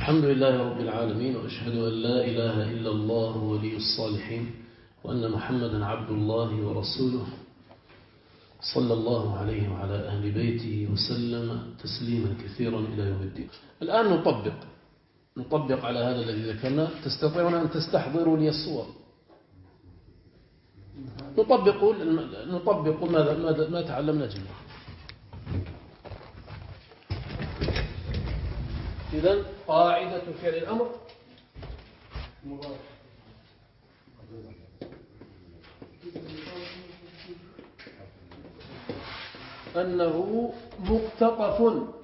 الحمد لله رب العالمين، وأشهد أن لا إله إلا الله ولي الصالحين، وأن محمدا عبد الله ورسوله صلى الله عليه وعلى أهل بيته وسلم تسليما كثيرا إلى يوم الدين. الآن نطبق على هذا الذي ذكرنا. تستطيعون أن تستحضروا لي الصور. نطبق ما تعلمنا جميعا. إذن قاعدة فعل الأمر أنه مقتطف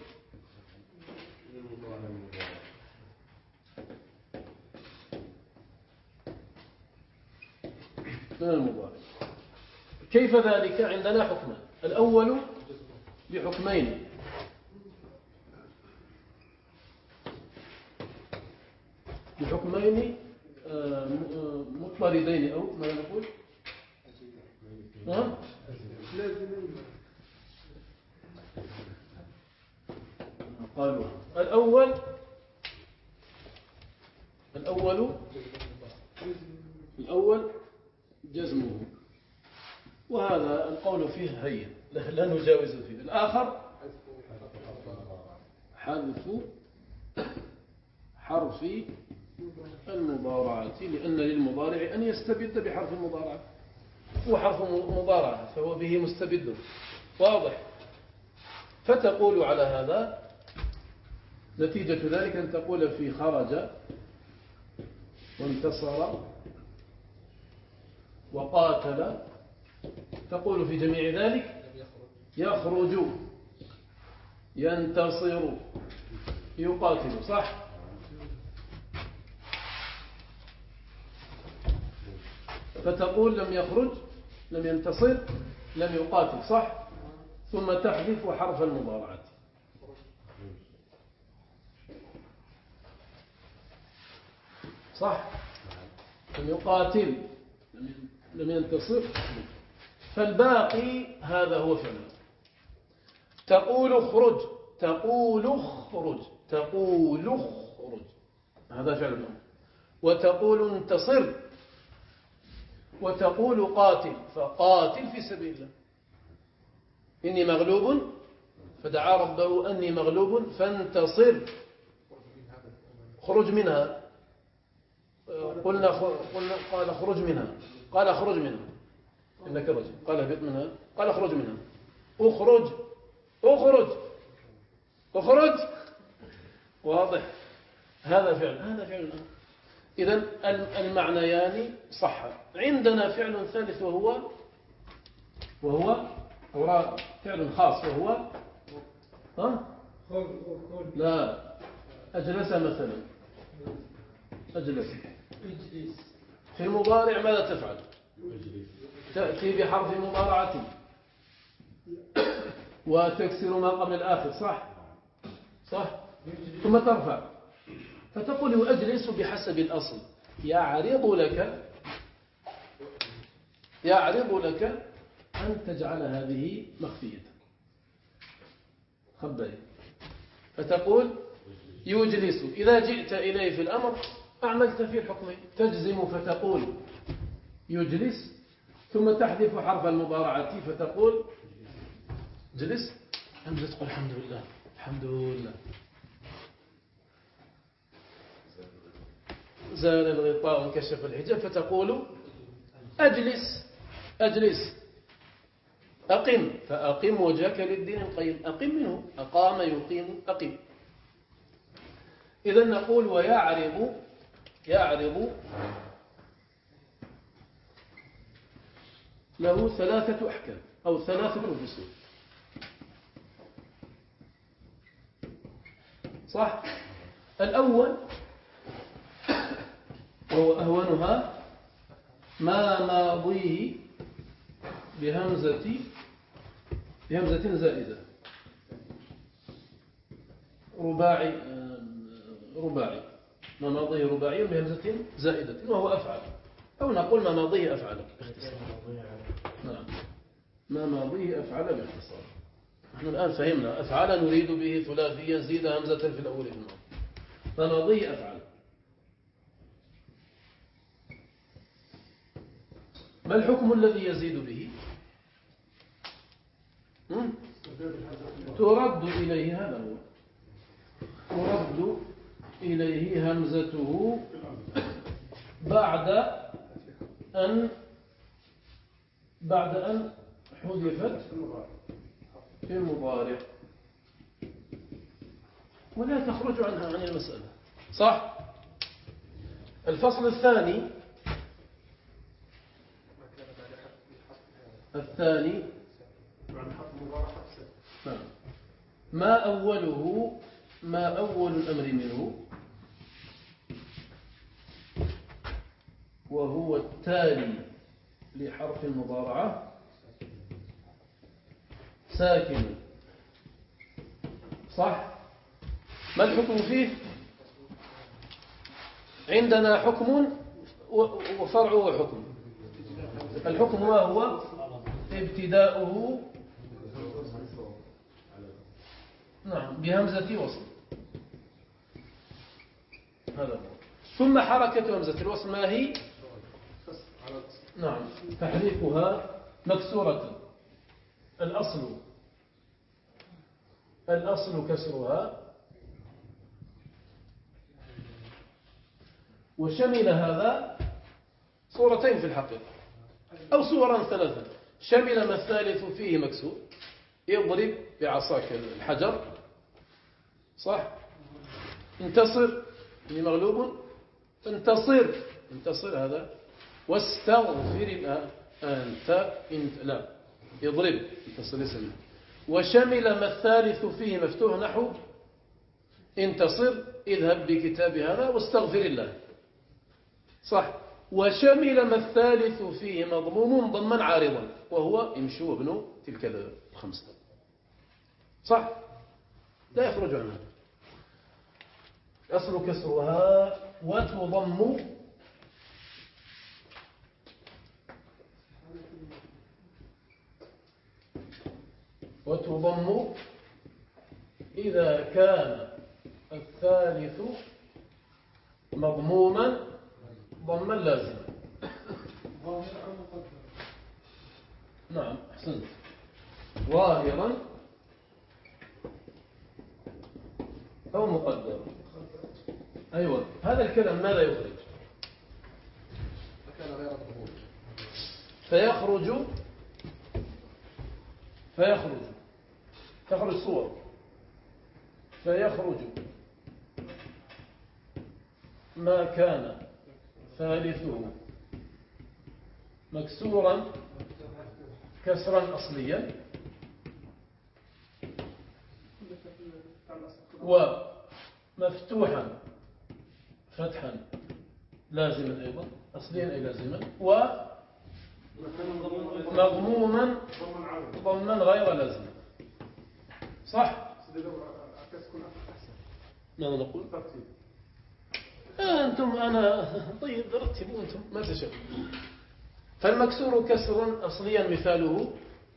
من المضارع. كيف ذلك؟ عندنا حكمان. الأول بحكمين: مضطردين، أو ما نقول قالوا الأول جزمه، وهذا القول فيه هين لا نجاوز فيه. الآخر حذف حرف المضارعة، لأن للمضارع أن يستبد بحرف المضارعة، هو حرف مضارعة فهو به مستبد. واضح؟ فتقول على هذا نتيجة ذلك أن تقول في خرج وانتصر وقاتل، تقول في جميع ذلك يخرج ينتصر يقاتل. صح؟ فتقول لم يخرج، لم ينتصر، لم يقاتل. صح؟ ثم تحذف حرف المضارعة. صح؟ لم يقاتل، لم ينتصر، فالباقي هذا هو فعل. تقول اخرج، تقول اخرج، تقول اخرج، هذا فعل الأمر. وتقول انتصر، وتقول قاتل، فقاتل في سبيل الله. إني مغلوب فدعا ربه أني مغلوب فانتصر. خرج منها، قال خرج منها، قال اخرج منها إنك رجل، قال اهبط منها، قال اخرج منها. اخرج اخرج اخرج. واضح؟ هذا فعل إذن المعنيان صح. عندنا فعل ثالث وهو فعل خاص، وهو لا أجلس مثلا. أجلس في المضارع ماذا تفعل؟ تأتي بحرف مضارعة وتكسر ما قبل الآخر. صح؟ ثم ترفع، فتقول أجلس بحسب الأصل يعرض لك أن تجعل هذه مخفية خبئية، فتقول يجلس. إذا جئت إليه في الأمر أعملت فيه الحكمين: تجزم فتقول يجلس، ثم تحذف حرف المضارعة فتقول جلس. همزة تقول الحمد لله، الحمد لله، زال الغطاء وانكشف الحجاب، فتقول أجلس. أقم، فأقم وجهك للدين القيم. أقم منه أقام يقيم، أقم. إذن نقول ويعرض له ثلاثة أحكام أو ثلاثة فصول. صح؟ الأول وهو أهونها ما ماضيه بهمزة زائدة، رباعي، ما ماضيه رباعي بهمزة زائدة، وهو أفعل، أو نقول ما ماضيه أفعل باختصار. نعم، ما ماضيه أفعل باختصار. نحن الآن فهمنا أفعل نريد به ثلاثيا زيد همزة في الأول في الماضي. فماضي أفعل. ما الحكم الذي يزيد به؟ ترد إليه، هذا هو، ترد إليه همزته بعد أن حذفت في المضارع، ولا تخرج عنها عن المسألة. صح؟ الفصل الثاني ما أول الأمر منه، وهو التالي لحرف المضارعة ساكن. صح؟ ما الحكم فيه؟ عندنا حكم وفرعه حكم. الحكم ما هو؟ ابتداؤه نعم بهمزة وصل، هذا هو. ثم حركة همزة الوصل ما هي؟ نعم، تحريكها مكسورة. الأصل كسرها. وشمل هذا صورتين في الحقيقة، أو صورا ثلاثة. شمل ما الثالث فيه مكسور، يضرب بعصاك الحجر. صح؟ انتصر لمغلوب انتصر هذا. واستغفر أنت لا يضرب انتصر اسمه. وشمل ما الثالث فيه مفتوح نحو انتصر اذهب بكتاب هذا واستغفر الله. صح؟ وشمل ما الثالث فيه مضموم ضما عارضا، وهو امشوا وابنوا تلك الخمسة. صح؟ لا يخرج عنها. أصل كسرها وتضم إذا كان الثالث مضموما ضما لازما. نعم أحسنت. ظاهرا أو مقدرا. أيوة، هذا الكلام ماذا يخرج؟ تخرج صور. فيخرج ما كان ثالثه مكسورا كسرا أصليا، ومفتوحا فتحا لازما أيضا أصليا أي لازما، ومضموما ضما غير لازم. صح؟ ماذا نقول؟ أنتم طيب رتبوا أنتم ما تشاء. فالمكسور كسر أصليا مثاله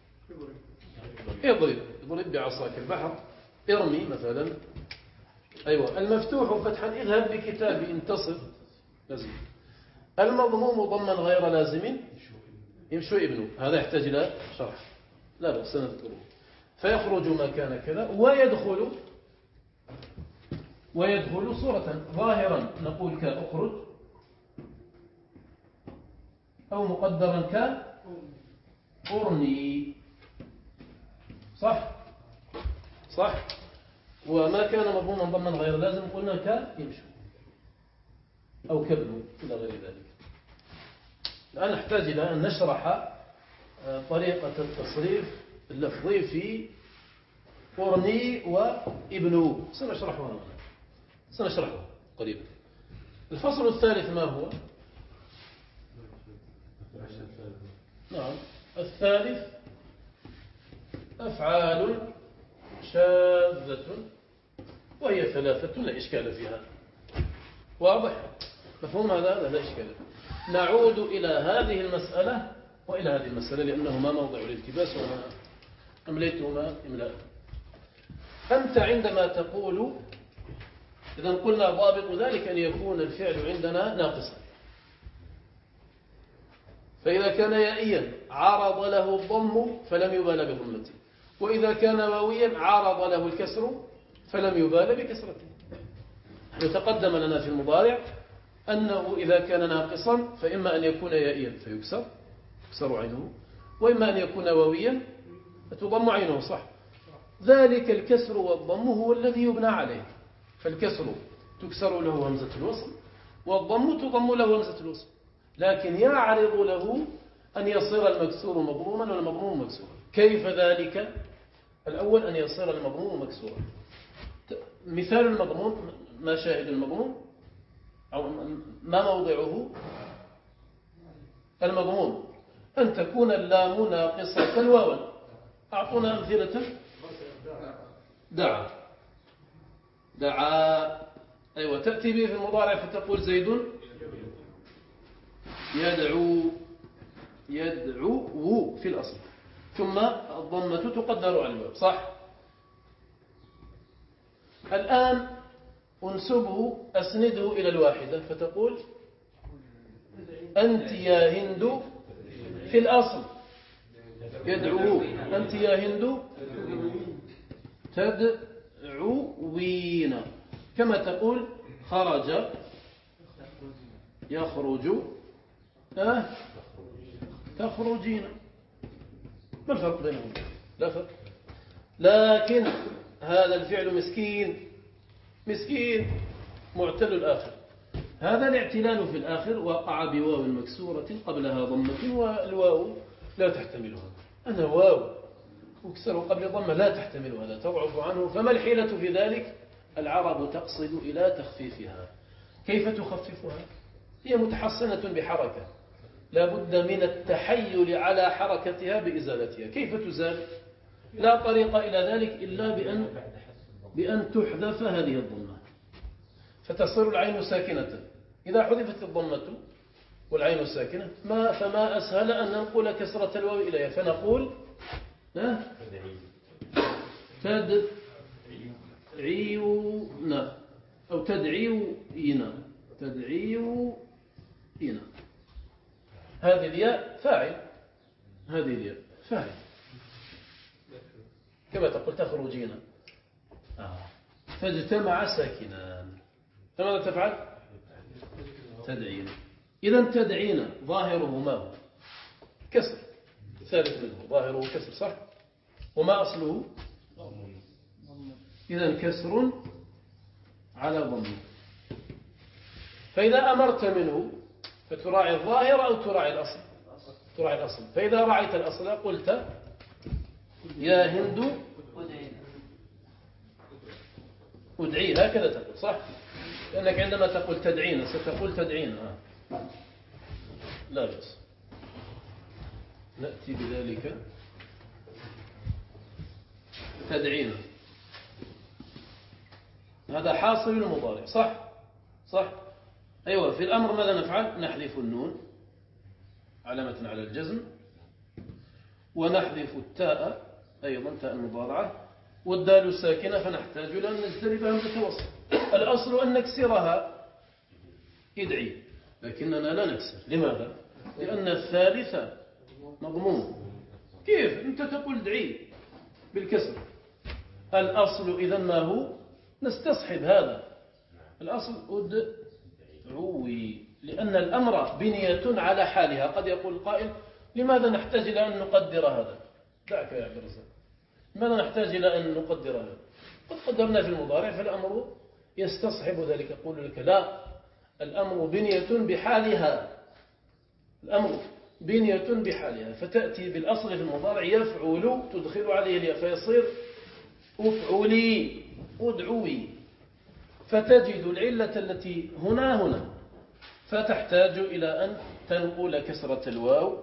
اضرب بعصاك البحر، ارمي مثلا. أيوة. المفتوح فتحا اذهب بكتابي انتصر لازم. المضموم ضما غير لازم يمشوا ابنه، هذا يحتاج إلى شرح لا بأس نذكره. فيخرج ما كان كذا ويدخل صورة ظاهرا نقول كأخرج، أو مقدرا كأرني. صح؟ وما كان مضموما ضمن غير لازم قلنا كيمشوا أو كبنوا إلى غير ذلك. الآن نحتاج إلى أن نشرح طريقة التصريف اللفظي في أرني وابنو. سنشرحه قريبا. الفصل الثالث ما هو؟ نعم، الثالث أفعال شاذة، وهي ثلاثة لا إشكال فيها. واضح؟ مفهوم هذا؟ لا إشكال. نعود إلى هذه المسألة وإلى هذه المسألة لأنهما موضع الالتباس وما أمليتهما إملاء. أنت عندما تقول إذا قلنا ضابط ذلك أن يكون الفعل عندنا ناقصا. فإذا كان يائيا عارض له الضم فلم يبال بضمته، وإذا كان واويا عارض له الكسر فلم يبال بكسرته. تقدم لنا في المضارع أنه إذا كان ناقصا فإما أن يكون يائيا فيكسر عينه، وإما أن يكون واويا فتضم عينه. صح، ذلك الكسر والضم هو الذي يبنى عليه. فالكسر تكسر له همزة الوصل، والضم تضم له همزة الوصل، لكن يعرض له أن يصير المكسور مضموما والمضموم مكسورا. كيف ذلك؟ الأول أن يصير المضموم مكسورا. مثال المضموم، ما شاهد المضموم أو ما موضعه؟ المضموم أن تكون اللام ناقصة واوا. أعطونا أمثلة. دعا أيوة، تأتي به في المضارع فتقول زيد يدعو في الأصل، ثم الضمة تقدر على الواو. صح. الآن أنسبه أسنده إلى الواحدة فتقول أنت يا هند في الأصل يدعوه، أنت يا هند تدعوين، كما تقول خرج يخرج تخرجين. ما الفرق بينهم؟ لا فرق. لكن هذا الفعل مسكين معتل الآخر. هذا الاعتلال في الآخر وقع بواو مكسورة قبلها ضمة، والواو لا تحتملها. أنا واو وكسر قبل ضمة لا تحتملها، لا تضعف عنه. فما الحيلة في ذلك؟ العرب تقصد إلى تخفيفها. كيف تخففها؟ هي متحصنة بحركة، لا بد من التحيل على حركتها بإزالتها. كيف تزال؟ لا طريق إلى ذلك إلا بأن تحذف هذه الضمة فتصير العين ساكنة. إذا حذفت الضمة والعين ساكنة فما أسهل أن ننقل كسرة الواو إليها، فنقول تدعيون أو تدعيوين. هذه الياء فاعل، هذه الياء فاعل، كما تقول تخرجين. فاجتمع ساكنان، فماذا تفعل؟ تدعين. إذن تدعين ظاهره ما هو؟ كسر، ثالث منه ظاهره كسر. صح. وما أصله؟ إذن كسر على ضم. فإذا أمرت منه فتراعي الظاهر أو تراعي الأصل؟ تراعي الأصل. فإذا رعيت الأصل قلت يا هند أدعي، هكذا تقول. صح. لأنك عندما تقول تدعين ستقول تدعين. لا بأس، نأتي بذلك. تدعين هذا حاصل المضارع. صح. أيوة. في الأمر ماذا نفعل؟ نحذف النون علامة على الجزم، ونحذف التاء أيضا تاء المضارعة، والدال الساكنة فنحتاج إلى أن نجتنب همزة الوصل. الأصل أن نكسرها ادعي، لكننا لا نكسر. لماذا؟ لأن الثالثة مضموم. كيف أنت تقول ادعي بالكسر؟ الأصل إذن ما هو؟ نستصحب هذا الأصل ادعوي، لأن الأمر بنية على حالها. قد يقول القائل لماذا نحتاج إلى أن نقدر هذا؟ دعك يا عبد الرزاق، لماذا نحتاج إلى أن نقدر هذا؟ قد قدرنا في المضارع فالأمر يستصحب ذلك. أقول لك لا، الأمر بنية بحالها، الأمر بنية بحالها. فتأتي بالأصل في المضارع يفعل تدخل عليه الياء فيصير أفعلي أدعوي، فتجد العلة التي هنا فتحتاج إلى أن تنقل كسرة الواو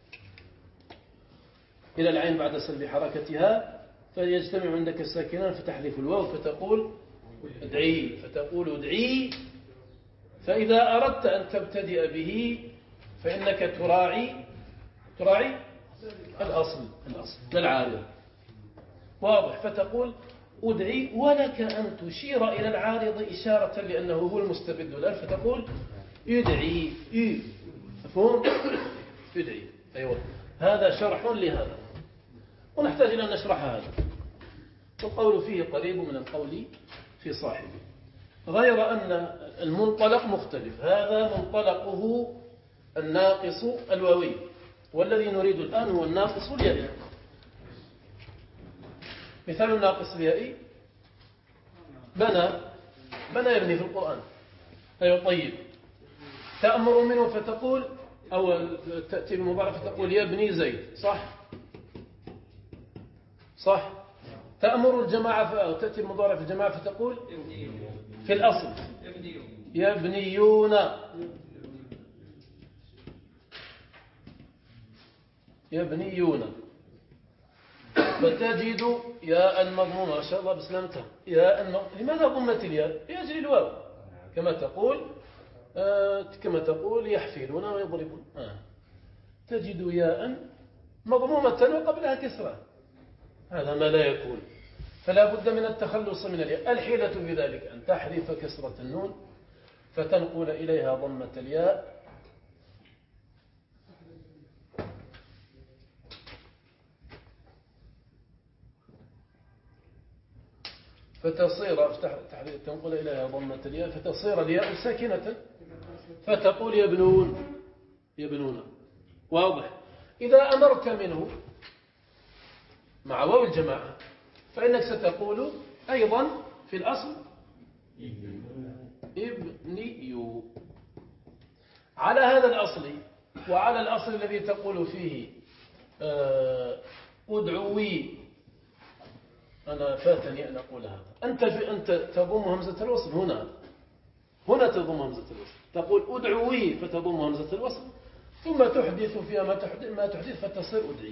إلى العين بعد سلب حركتها، فيجتمع عندك الساكنان فتحذف الواو فتقول ادعي، فتقول ادعي. فإذا أردت أن تبتدئ به فإنك تراعي الأصل العارض. واضح. فتقول أدعي ولك أن تشير إلى العارض إشارة لأنه هو المستبد الآن فتقول يدعي مفهوم؟ يدعي أيوة. هذا شرح لهذا ونحتاج إلى أن نشرح هذا. والقول فيه قريب من القول في صاحبه غير أن المنطلق مختلف. هذا منطلقه الناقص الواوي والذي نريد الآن هو الناقص اليائي. مثال الناقص اليائي بنى يبني في القرآن. أيوة طيب تأمر منه فتقول أو تأتي بالمضارع فتقول يبني زيد صح تأمر الجماعة أو تأتي المضارع في الجماعة فتقول في الأصل يبنيون فتجد ياء المضمومة ما شاء الله بسلامتها لماذا ضمت الياء؟ لأجل الواو كما تقول يحفلون ويضربون تجد ياء مضمومة وقبلها كسرة. هذا ما لا يكون فلا بد من التخلص من الياء. الحيلة في ذلك أن تحذف كسرة النون فتنقل إليها ضمة الياء تنقل إليها ضمة الياء فتصير الياء ساكنة فتقول يبنون. واضح؟ إذا أمرت منه مع واو الجماعة فإنك ستقول أيضا في الأصل ابنيو. على هذا الأصل وعلى الأصل الذي تقول فيه أدعوي أنا فاتني أن أقول هذا أنت تضم همزة الوصل هنا تضم همزة الوصل تقول أدعوي فتضم همزة الوصل ثم تحدث فيها ما تحدث فتصير أدعي.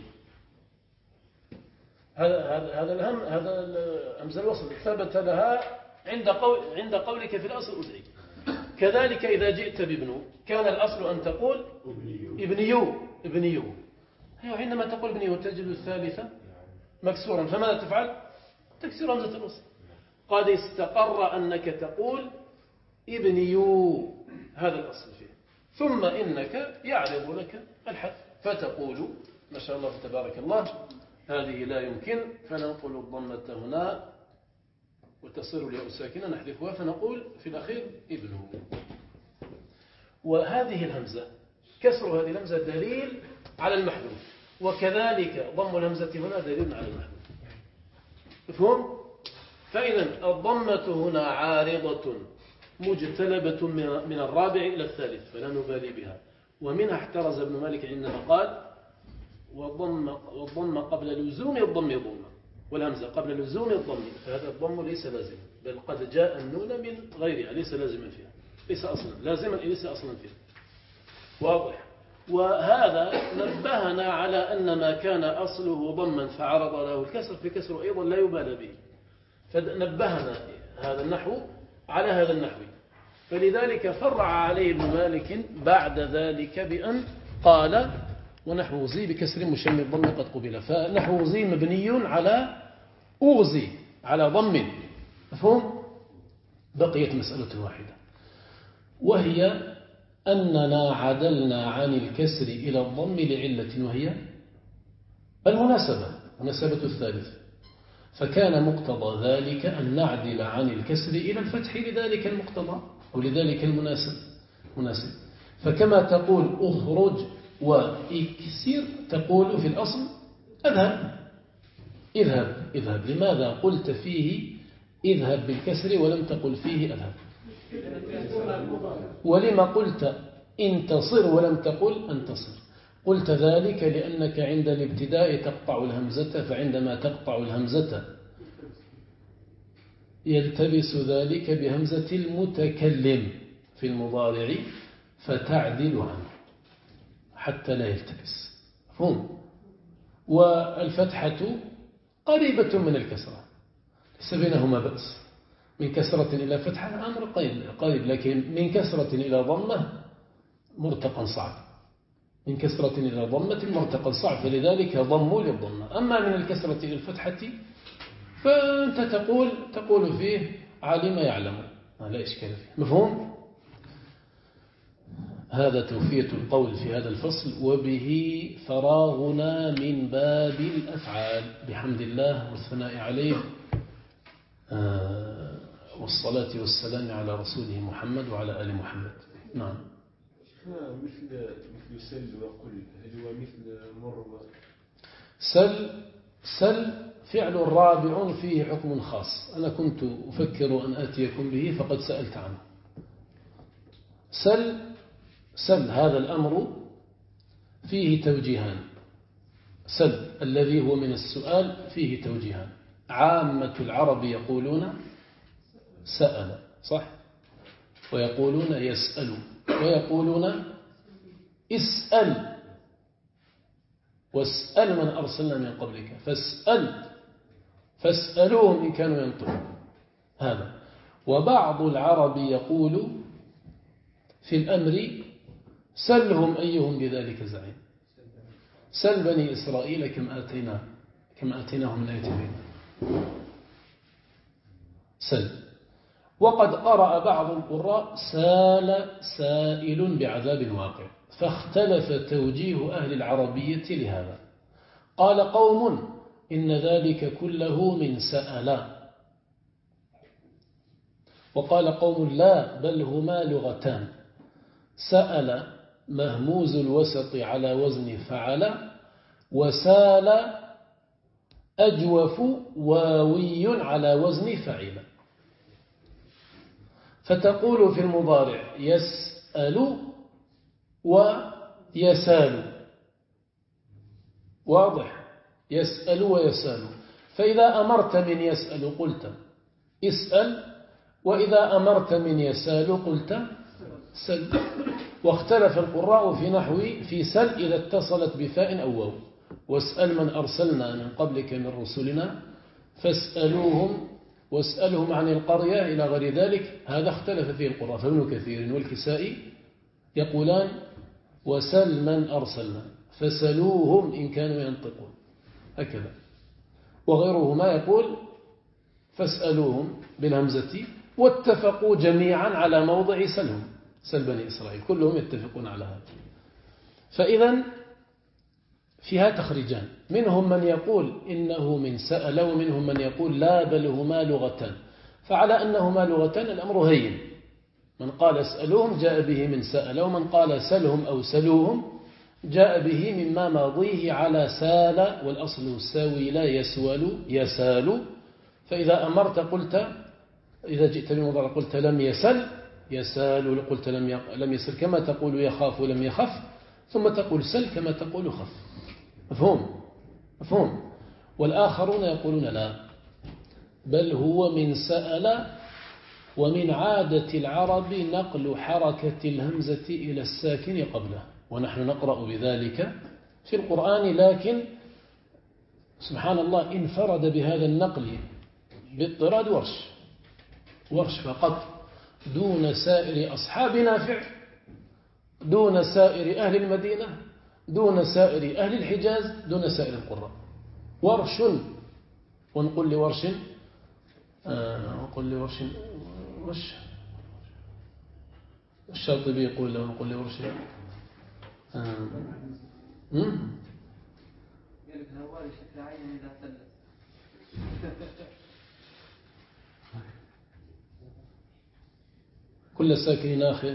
هذا همزة الوصل ثبت لها عند قولك في الأصل أدعي. كذلك إذا جئت بابنو كان الأصل أن تقول ابنيو. عندما تقول ابنيو تجد الثالثة مكسورا فماذا تفعل؟ تكسر همزة الوصل. قد استقر أنك تقول ابنيو هذا الأصل فيه ثم إنك يعرض لك الحذف فتقول ما شاء الله تبارك الله هذه لا يمكن فننقل الضمة هنا وتصير الياء ساكنة نحذفها فنقول في الأخير ابنه. وهذه الهمزة كسر هذه الهمزة دليل على المحذوف وكذلك ضم الهمزة هنا دليل على المحذوف. مفهوم؟ فإذا الضمة هنا عارضة مجتلبة من الرابع إلى الثالث فلا نبالي بها. ومنها احترز ابن مالك عندما قال والضم قبل لزوم الضم ضمة والهمزة قبل لزوم الضم فهذا الضم ليس لازما بل قد جاء النون من غيرها ليس لازما فيها ليس أصلا لازما ليس أصلا فيها. واضح؟ وهذا نبهنا على أن ما كان أصله ضما فعرض له الكسر في كسر أيضا لا يبالى به فنبهنا هذا النحو على هذا النحو. فلذلك فرع عليه ابن مالك بعد ذلك بأن قال ونحو زي بكسر مشمل الضم قد قبل فنحو زي مبني على أغزي على ضم. مفهوم؟ بقيت مسألة واحدة وهي أننا عدلنا عن الكسر إلى الضم لعلة وهي المناسبة الثالثة فكان مقتضى ذلك أن نعدل عن الكسر إلى الفتح لذلك المقتضى أو لذلك المناسب. فكما تقول أخرج وإكسر تقول في الأصل اذهب. لماذا قلت فيه اذهب بالكسر ولم تقل فيه اذهب؟ ولما قلت انتصر ولم تقل انتصر؟ قلت ذلك لأنك عند الابتداء تقطع الهمزة فعندما تقطع الهمزة يلتبس ذلك بهمزة المتكلم في المضارع فتعدل عنه حتى لا يلتبس. مفهوم؟ والفتحة قريبة من الكسرة ليس بينهما بأس. من كسرة إلى فتحة أمر قريب لكن من كسرة إلى ضمة مرتقا صعب من كسرة إلى ضمة مرتقا صعب فلذلك ضموا للضمة. أما من الكسرة إلى الفتحة فأنت تقول فيه علم يعلم، لا إشكال فيه. مفهوم؟ هذا توفية القول في هذا الفصل، وبه فراغنا من باب الأفعال بحمد الله والثناء عليه والصلاة والسلام على رسوله محمد وعلى آل محمد. نعم. مثل سل وقل، هل هو مثل مر؟ سل فعل رابع فيه حكم خاص، أنا كنت أفكر أن آتيكم به فقد سألت عنه. سل هذا الأمر فيه توجيهان. سل الذي هو من السؤال فيه توجيهان. عامة العرب يقولون سأل، صح؟ ويقولون يسأل، ويقولون اسأل، واسأل من أرسلنا من قبلك، فاسألوهم إن كانوا ينطقون. هذا. وبعض العرب يقول في الأمر سلهم أيهم بذلك زعيم. سل بني إسرائيل كم آتيناهم من آية. سل. وقد قرأ بعض القراء سال سائل بعذاب واقع، فاختلف توجيه أهل العربية لهذا. قال قوم إن ذلك كله من سأل، وقال قوم لا، بل هما لغتان. سأل مهموز الوسط على وزن فعل، وسال أجوف واوي على وزن فعل. فتقول في المضارع يسأل ويسال، واضح؟ يسأل ويسال. فإذا أمرت من يسأل قلت اسأل، وإذا أمرت من يسال قلت سل. واختلف القراء في نحو في سل إذا اتصلت بفاء أو واو. واسأل من أرسلنا من قبلك من رسلنا فاسألوهم واسألهم عن القرية إلى غير ذلك. هذا اختلف فيه القراء، فابن كثير والكسائي يقولان وسل من أرسلنا فسلوهم إن كانوا ينطقون، هكذا. وغيرهما يقول فاسألوهم بالهمزة، واتفقوا جميعا على موضع سلهم، سل بني إسرائيل، كلهم يتفقون على هذا. فإذا فيها تخريجان، منهم من يقول إنه من سأل، ومنهم من يقول لا بل هما لغتان. فعلى أنهما لغتان الأمر هين، من قال اسألوهم جاء به من سأل، ومن قال سلهم أو سلوهم جاء به مما ماضيه على سال، والأصل ساوي لا يسول يسال. فإذا أمرت قلت، إذا جئت بمضارع قلت لم يسال، قلت لم يسل كما تقول يخاف لم يخف، ثم تقول سل كما تقول خف. مفهوم. والآخرون يقولون لا، بل هو من سأل. ومن عادة العرب نقل حركة الهمزة إلى الساكن قبله، ونحن نقرأ بذلك في القرآن، لكن سبحان الله انفرد بهذا النقل باضطراد ورش فقط، دون سائر أصحاب نافع، دون سائر أهل المدينة، دون سائر أهل الحجاز، دون سائر القراء. ورش. ونقول لورش وش الشاطبي يقول له نقول لورش كل ساكن آخر.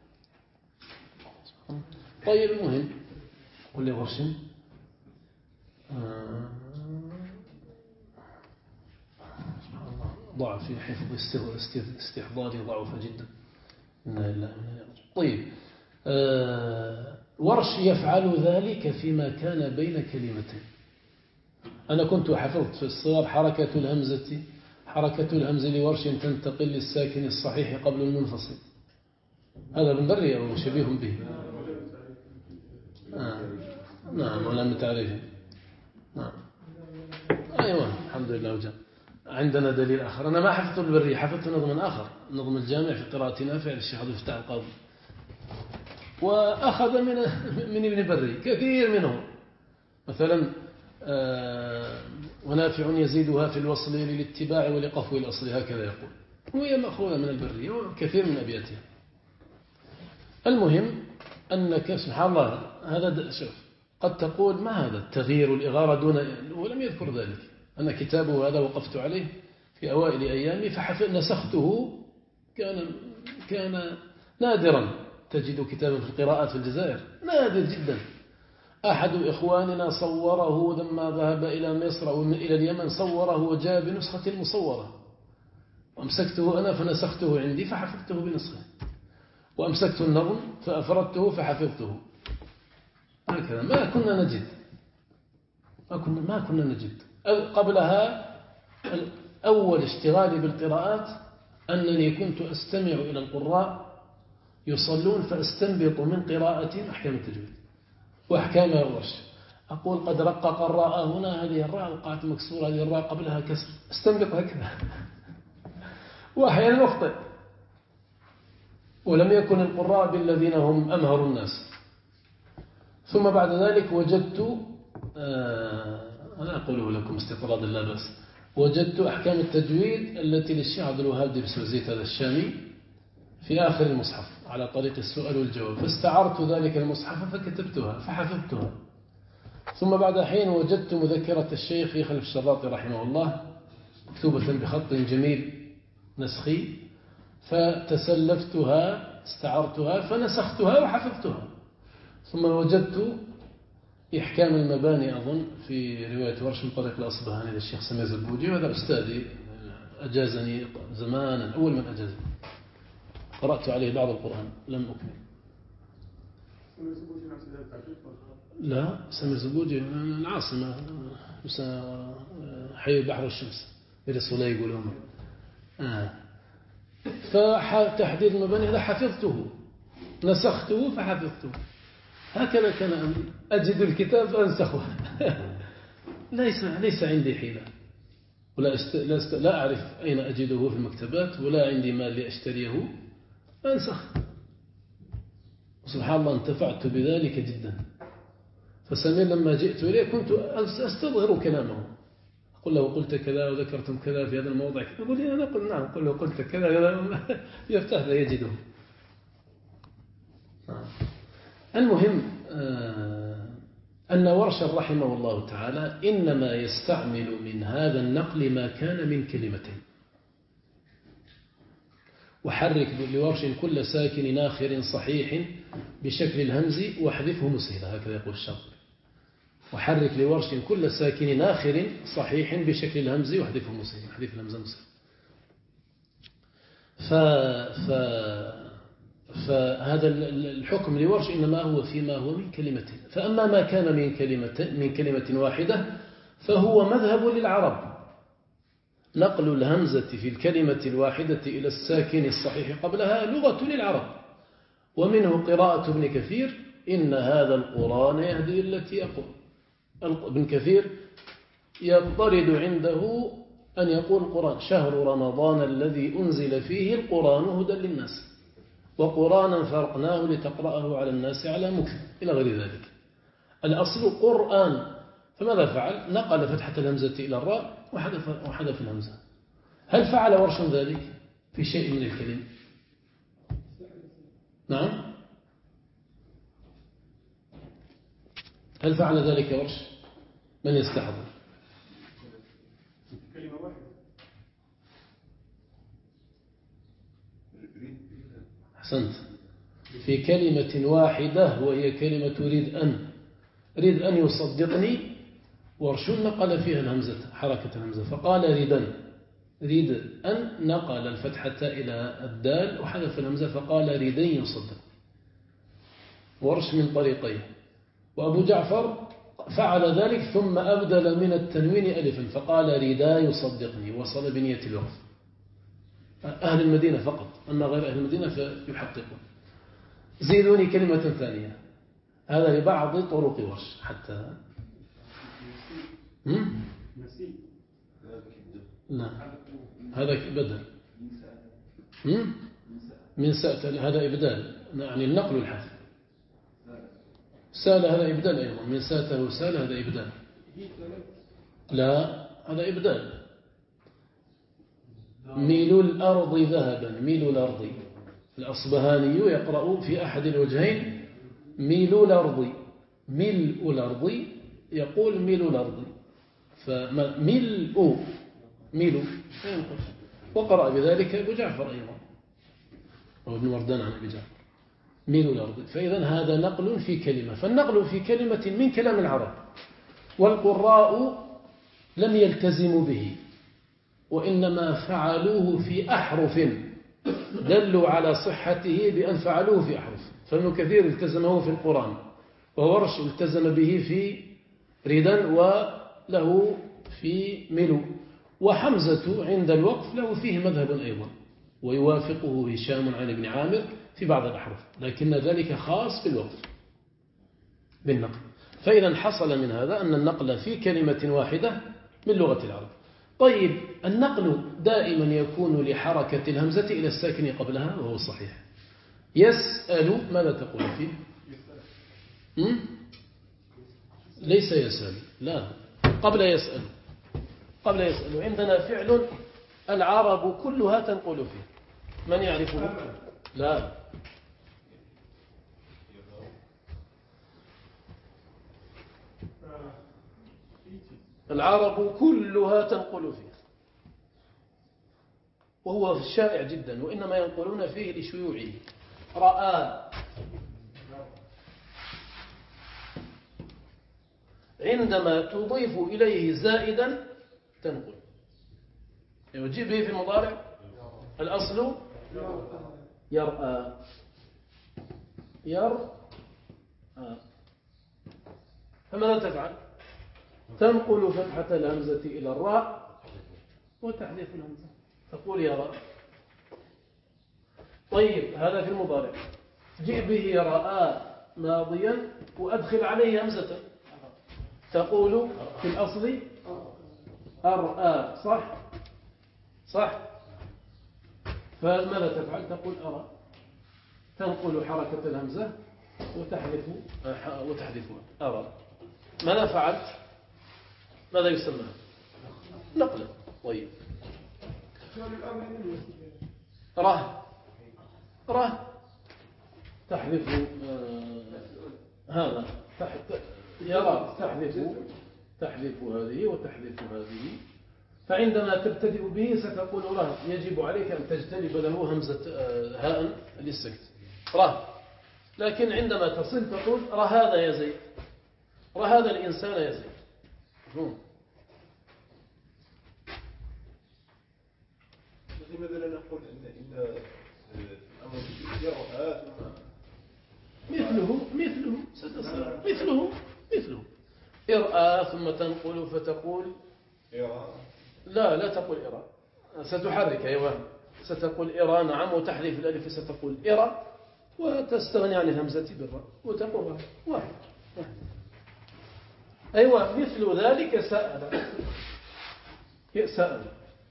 طيب المهم قل لي ورش ضعف في حفظ استحضاري ضعف جدا. طيب ورش يفعل ذلك فيما كان بين كلمتين. أنا كنت حفظت في الصغر حركة الهمزة لورش تنتقل للساكن الصحيح قبل المنفصل. هذا من بري أو شبيه به. نعم ولا متعرفين. نعم أيوة الحمد لله وجل. عندنا دليل آخر، أنا ما حفظت البري، حفظت نظما آخر، نظم الجامع في قراءة نافع للشيخ عبد الفتاح القاضي، وأخذ من ابن بري كثير منه. مثلا ونافع يزيدها في الوصل للاتباع ولقفو الأصل، هكذا يقول، وهي مأخوذة من البرية وكثير من أبياتها. المهم أنك سبحان الله هذا شوف قد تقول ما هذا التغيير والإغارة دون، ولم يذكر ذلك. أنا كتابه هذا وقفت عليه في أوائل أيامي نسخته، كان نادرا تجد كتابا في القراءات في الجزائر، نادر جدا. أحد إخواننا صوره لما ذهب إلى مصر أو إلى اليمن، صوره وجاء بنسخة المصورة، وأمسكته أنا فنسخته عندي فحفظته بنسخه، وأمسكت النظم فأفردته فحفظته. هكذا ما كنا نجد قبلها. أول اشتغالي بالقراءات أنني كنت أستمع إلى القراء يصلون فأستنبط من قراءتهم أحكام التجويد وأحكام الورش. أقول قد رقق الراء هنا، هذه الراء وقعت مكسورة، هذه الراء قبلها كسر، استنبط هكذا وأحيانا أخطئ. ولم يكن القراء بالذين هم أمهر الناس. ثم بعد ذلك وجدت أنا أقوله لكم استطراد لا بأس، وجدت أحكام التجويد التي للشيخ عبد الوهاب بن سوزيت هذا الشامي في آخر المصحف على طريق السؤال والجواب، فاستعرت ذلك المصحف فكتبتها فحفظتها. ثم بعد حين وجدت مذكرة الشيخ خلف الشراطي رحمه الله مكتوبة بخط جميل نسخي، فتسلفتها استعرتها فنسختها وحفظتها. ثم وجدت إحكام المباني أظن في رواية ورش من طريق الأصبهاني للشيخ سمير زبودي، وهذا أستاذي أجازني زمانا، أول من أجازني قرأت عليه بعض القرآن لم أكمل. لا سمير زبودي العاصمة حي بحر الشمس برسولة يقولون. فتحديد المباني هذا حفظته، نسخته فحفظته. هكذا كان أجد الكتاب فأنسخه ليس عندي حيلة، لا أعرف أين أجده في المكتبات، ولا عندي مال لأشتريه، أنسخ. سبحان الله انتفعت بذلك جدا. فسمير لما جئت إليه كنت أستظهر كلامه، أقول له قلت كذا وذكرتم كذا في هذا الموضع، يقول لي أنا قل نعم، قل له قلت كذا يفتح ذا يجده. المهم أن ورشا رحمه الله تعالى إنما يستعمل من هذا النقل ما كان من كلمتين. وحرك لورش كل ساكن آخر صحيح بشكل الهمز واحذفه مسهلا، هكذا يقول الشاطبي. وحرك لورش كل ساكن آخر صحيح بشكل الهمز واحذفه مسهلا، احذف الهمز مسهلا. فهذا الحكم لورش إنما هو فيما هو من كلمتين. فأما ما كان من كلمة واحدة فهو مذهب للعرب، نقل الهمزة في الكلمة الواحدة إلى الساكن الصحيح قبلها لغة للعرب. ومنه قراءة ابن كثير إن هذا القرآن يهدي التي يقول. ابن كثير يضطرد عنده أن يقول القرآن شهر رمضان الذي أنزل فيه القرآن هدى للناس، وقرآنا فرقناه لتقرأه على الناس على مكث إلى غير ذلك. الأصل قرآن، فماذا فعل؟ نقل فتحة الهمزة إلى الراء وحذف الهمزة. هل فعل ورش ذلك في شيء من الكلم؟ نعم، هل فعل ذلك ورش؟ من يستحضر؟ كلمة واحدة. أحسنت، في كلمة واحدة وهي كلمة ريد أن يصدقني. ورش نقل فيها الهمزة حركة الهمزة فقال ريد أن نقل الفتحة إلى الدال وحذف الهمزة فقال ريدين يصدق. ورش من طريقين. وأبو جعفر فعل ذلك ثم أبدل من التنوين ألفا فقال ريدا يصدقني، وصل بنية الوقف. أهل المدينة فقط، أما غير أهل المدينة فيحققون. زيدوني كلمة ثانية، هذا لبعض طرق ورش حتى لا هذا بدل من سأل، هذا إبدال، يعني النقل الحذف. سال هذا إبدال أيضا، من ساته سال هذا إبدال. لا هذا إبدال. ميل الأرض ذهبا، ميل الأرض. الأصبهاني يقرأ في أحد الوجهين ميل الأرض، ملء الأرض يقول ميل الأرض، فملء ميل، وقرأ بذلك أبو جعفر أيضا، أو ابن وردان عن أبي جعفر، ميل الأرض. فإذا هذا نقل في كلمة، فالنقل في كلمة من كلام العرب، والقراء لم يلتزموا به، وإنما فعلوه في أحرف دلوا على صحته بأن فعلوه في أحرف. فابن كثير التزمه في القرآن، وورش التزم به في ردا وله في ملو، وحمزة عند الوقف له فيه مذهب أيضا، ويوافقه هشام عن ابن عامر في بعض الأحرف، لكن ذلك خاص بالوقف بالنقل. فإذا حصل من هذا أن النقل في كلمة واحدة من لغة العرب. طيب، النقل دائما يكون لحركة الهمزة إلى الساكن قبلها، وهو الصحيح. يسأل ماذا تقول فيه؟ ليس يسأل، لا، قبل يسأل، قبل يسأل. عندنا فعل العرب كلها تنقل فيه، من يعرفه؟ لا، العرب كلها تنقل فيه، وهو شائع جدا، وإنما ينقلون فيه لشيوعه. رأى، عندما تضيف إليه زائدا تنقل. يجيب به في المضارع الأصل يرأى، يرأى، فماذا تفعل؟ تنقل فتحة الهمزة إلى الراء وتحذف الهمزة، تقول يرى. طيب، هذا في المضارع. جئ به رأى ماضيا وأدخل عليه همزة، تقول في الأصل أرأى، صح؟ صح؟ فماذا تفعل؟ تقول أرى، تنقل حركة الهمزة وتحذفها أرى. ماذا فعلت؟ ماذا يسمى؟ نقلا. طيب، راه، راه تحذف هذا، يرى تحذف هذه وتحذف هذه. فعندما تبتدئ به ستقول راه، يجب عليك أن تجتنب له همزة هاء للسكت، راه. لكن عندما تصل تقول راه هذا يا زيد، راه هذا الإنسان يا زيد. لماذا لا نقول إن الأمر يرأى مثله إرأى، ثم تنقل فتقول لا تقول إرى، ستحرك، أيوة، ستقول إرى، نعم، وتحذف الألف، ستقول إرى، وتستغني عن الهمزة بالراء وتقول واحد. أيوة، مثل ذلك سأل.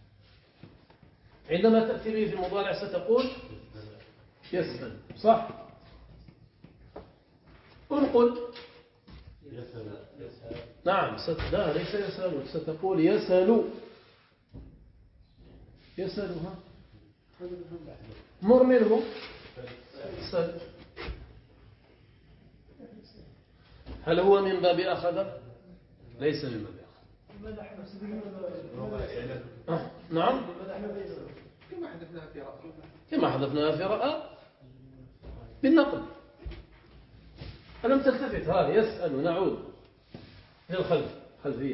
عندما تأتي به في المضارع ستقول يسأل، صح؟ انقل. نعم، لا، ليس يسأل، ستقول يسأل. يسألها مر منه سأل. هل هو من باب أخذ؟ ليس من باب أخذ. نعم، كما حذفناها في رأى بالنقل. ألم تلتفت؟ هذا يسأل، نعود للخلف، خلفية.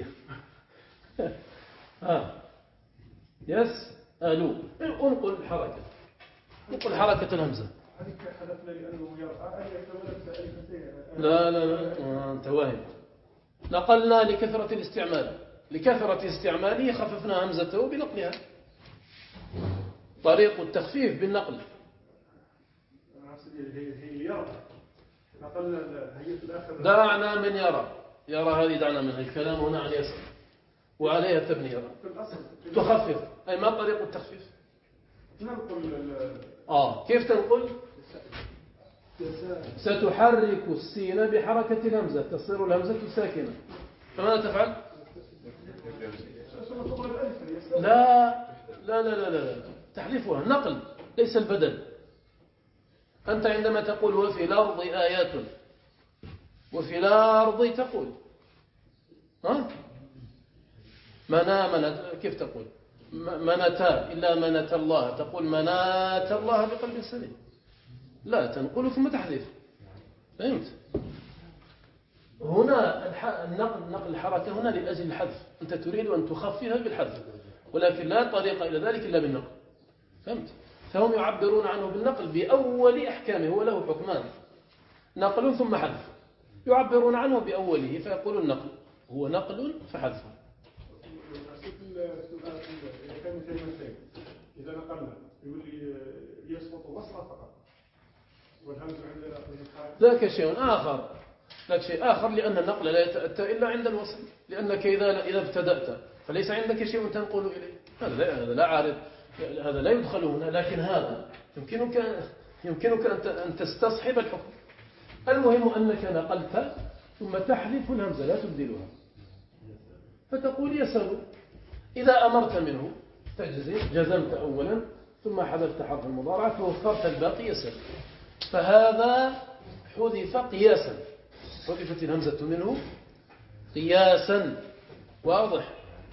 يسأل، انقل حركة، انقل حركة الهمزة. لا، أنت واهم. نقلنا لكثرة الاستعمال، لكثرة استعماله خففنا همزته بنقلها. طريق التخفيف بالنقل. دعنا من يرى هذه، دعنا منها، الكلام هنا عن يسأل وعليها تبني يرى، تخفف. أي ما طريق التخفيف؟ كيف تنقل؟ ستحرك السين بحركة الهمزة، تصير الهمزة ساكنة، فماذا تفعل؟ لا لا لا لا لا تحذفها نقل ليس البدل. أنت عندما تقول وفي الأرض آيات، وفي الأرض تقول كيف تقول منتا إلا منت الله، تقول منات الله بقلب سليم، لا تنقل ثم تحذف. فهمت؟ هنا نقل الحركة هنا لأجل الحذف، أنت تريد أن تخففها بالحذف، ولكن لا طريق إلى ذلك إلا بالنقل. فهمت؟ فهم يعبرون عنه بالنقل بأول أحكامه، هو له حكمان، نقل ثم حذف، يعبرون عنه بأوله فيقول النقل هو نقل فحذف. كان كلمتين إذا نقلنا يقول لي يسقط وصلا فقط، والهمز عندنا ذاك شيء آخر، لك شيء آخر، لأن النقل لا يتأتى إلا عند الوصل، لأنك إذا ابتدأت فليس عندك شيء تنقل إليه، هذا لا عارض، هذا لا يدخل هنا، لكن هذا يمكنك أن تستصحب الحكم. المهم أنك نقلت ثم تحذف الهمزة لا تبدلها، فتقول يسر. إذا أمرت منه تجزم، جزمت أولا ثم حذفت حرف المضارع فوفرت الباقي يسر. فهذا حذف قياسا، حذفت الهمزة منه قياسا. واضح؟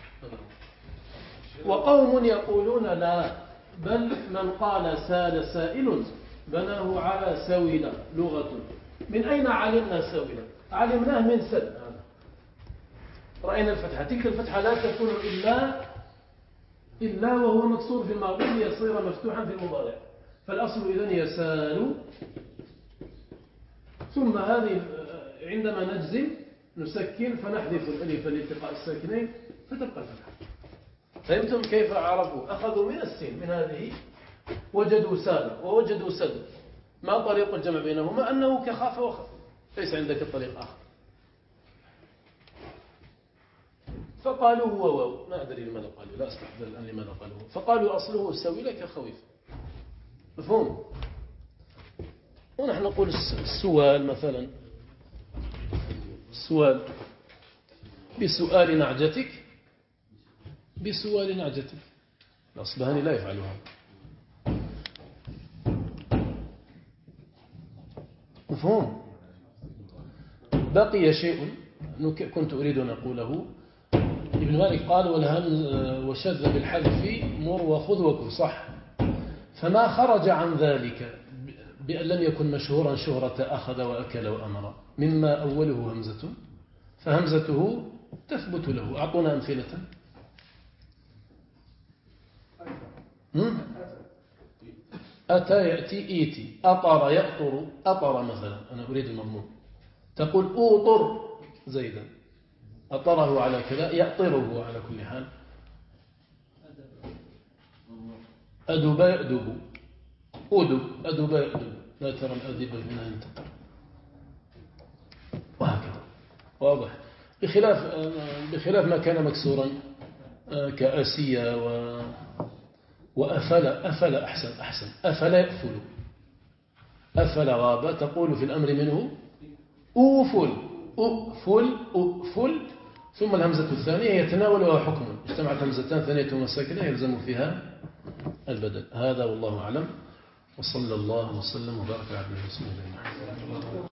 وقوم يقولون لا، بل من قال سال سائل بناه على سويلة لغة. من أين علمنا سويلة؟ علمناه من سل، رأينا الفتحة، تلك الفتحة لا تكون إلا وهو مكسور في الماضي ليصير مفتوحا في المضارع، فالأصل إذن يسال. ثم هذه عندما نجزم نسكن فنحذف الألف لالتقاء الساكنين فتبقى الفتحة. فهمتم كيف عرفوا؟ أخذوا من السين، من هذه وجدوا سال ووجدوا سد. ما طريق الجمع بينهما؟ أنه كخاف وخف، ليس عندك طريق آخر. فقالوا هو واو، ما أدري لماذا قالوا، لا أستحضر الآن لماذا قالوا، فقالوا أصله سويلة كخويف. مفهوم؟ ونحن نقول السؤال مثلا، السؤال بسؤال نعجتك، بسؤال نعجتك، الأصبهاني لا يفعلها. مفهوم؟ بقي شيء كنت أريد أن أقوله. ابن مالك قال والهمز وشذ بالحذف مر وخذ وكل، صح. فما خرج عن ذلك بأن لم يكن مشهورا شهرة أخذ وأكل وأمر مما أوله همزة، فهمزته تثبت له. أعطونا أمثلة. أتى يأتي إيتي، أطر يأطر أطر مثلا، أنا أريد المضمون، تقول أوطر زيدا، أطره على كذا، يأطره على كل حال. أدب يأدب، أدب أدب يأدب، لا ترى الأدب من ينتقل، وهكذا. واضح؟ بخلاف ما كان مكسورا كأسية وأفل. أفل أحسن أفل يأفل، أفل غاب، تقول في الأمر منه أوفل أفل أفل، ثم الهمزة الثانية يتناولها حكم، اجتمعت همزتان ثانية وساكنة يلزم فيها البدل. هذا والله أعلم، وصلى الله وسلم وبارك على عبده ورسوله.